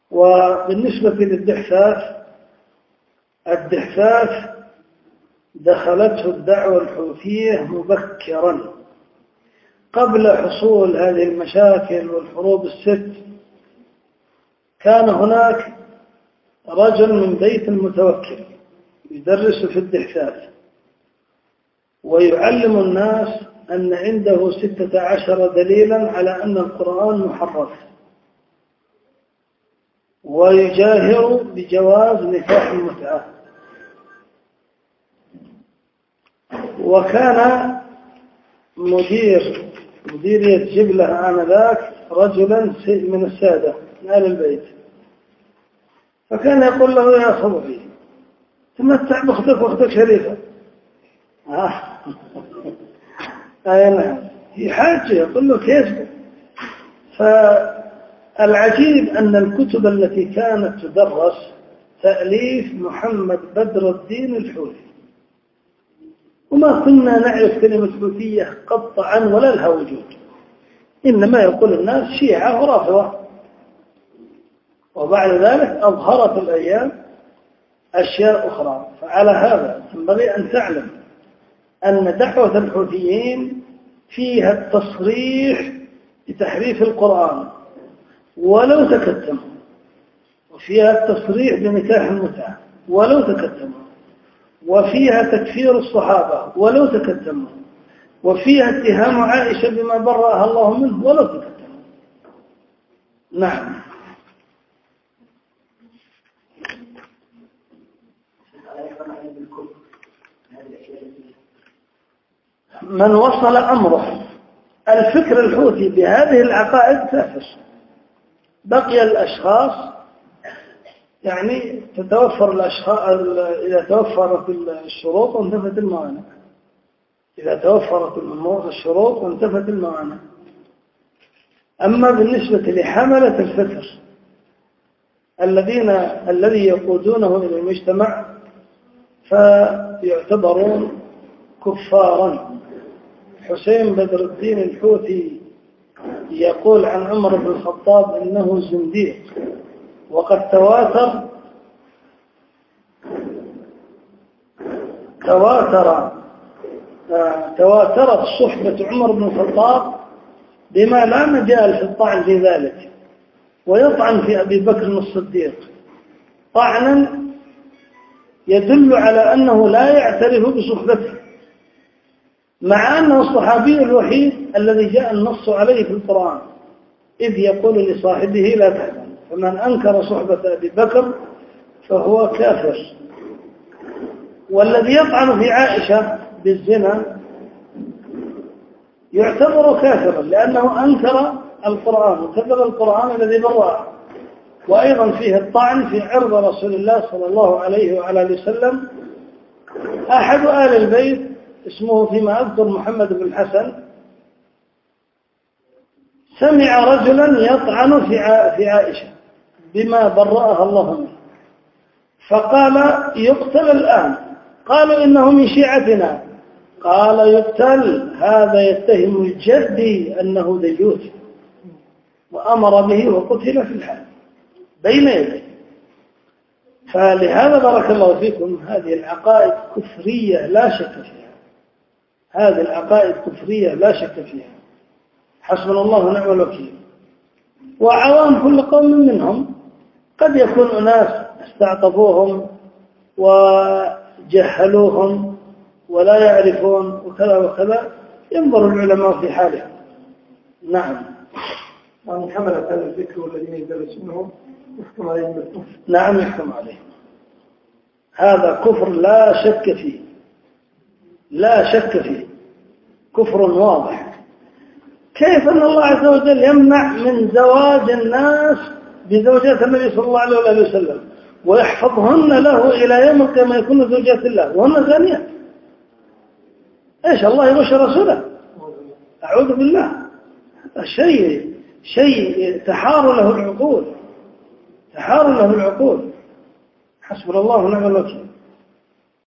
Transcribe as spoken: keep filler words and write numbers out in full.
وبالنسبة للدحفاف، الدحفاف دخلته الدعوة الحوثية مبكرا قبل حصول هذه المشاكل والحروب الست. كان هناك رجل من بيت المتوكل يدرس في الدحفاف ويعلم الناس أن عنده ستة عشر دليلا على أن القرآن محرف، ويجاهر بجواز نكاح المتعة. وكان مدير مديرية جبلة آنذاك رجلا من السادة من آل البيت، فكان يقول له: يا صبحي تمتع بأختك وأختك شريفة. آه. أي نعم، في حاجة يقول له كيف. فالعجيب أن الكتب التي كانت تدرس تأليف محمد بدر الدين الحوثي، وما كنا نعرف كلمة حوثية قطعا ولا لها وجود، إنما يقول الناس شيعة ورافضة. وبعد ذلك أظهرت الأيام أشياء أخرى. فعلى هذا ينبغي أن تعلم أن دعوة الحوثيين فيها التصريح بتحريف القرآن ولو تكتموا، وفيها التصريح بنكاح المتعة ولو تكتموا، وفيها تكفير الصحابة ولو تكتموا، وفيها اتهام عائشة بما برأها الله منه ولو تكتموا. نعم. من وصل أمره الفكر الحوثي بهذه العقائد كافر. بقي الأشخاص، يعني تتوفر الأشخاص إذا توفرت الشروط وانتفت الموانع، إذا توفرت الشروط وانتفت الموانع. أما بالنسبة لحملة الفكر الذين الذي يقودونه إلى المجتمع فيعتبرون كفارا. حسين بدر الدين الحوثي يقول عن عمر بن الخطاب إنه زنديق، وقد تواتر تواتر تواترت صحبة عمر بن الخطاب بما لا مجال في الطعن في ذلك، ويطعن في أبي بكر الصديق طعنا يدل على أنه لا يعترف بصحبته، مع أنه الصحابي الوحيد الذي جاء النص عليه في القرآن، إذ يقول لصاحبه لا تحزن. فمن أنكر صحبة أبي بكر فهو كافر. والذي يطعن في عائشة بالزنا يعتبر كافرا لأنه أنكر القرآن وكذب القرآن الذي برأه. وأيضا فيه الطعن في عرض رسول الله صلى الله عليه وعلى آله وسلم. أحد آل البيت اسمه فيما أذكر محمد بن الحسن سمع رجلا يطعن في عائشة بما برأها الله منه، فقال: يقتل الآن. قالوا: إنه من شيعتنا. قال: يقتل، هذا يتهم الجدي أنه ديوث، وأمر به وقتل في الحال بين يديه. فلهذا بارك الله فيكم هذه العقائد كفرية لا شك فيها، هذه العقائد كفرية لا شك فيها. حسبنا الله ونعم الوكيل. وعوام كل قوم منهم قد يكون أناس استعطفوهم وجهلوهم ولا يعرفون وكذا وكذا، ينظر العلماء في حالهم. نعم. من حمل هذا الذكر والذين يدرسونهم يحكم عليهم بالكفر. نعم يحكم عليهم. هذا كفر لا شك فيه، لا شك فيه، كفر واضح. كيف أن الله عز وجل يمنع من زواج الناس بزوجات النبي صلى الله عليه وسلم ويحفظهن له إلى يوم القيامة يكون زوجات الله وهن زانيات؟ إيش الله يغش رسوله؟ أعوذ بالله. شيء شيء تحار له العقول، تحار له العقول. حسبنا الله ونعم الوكيل.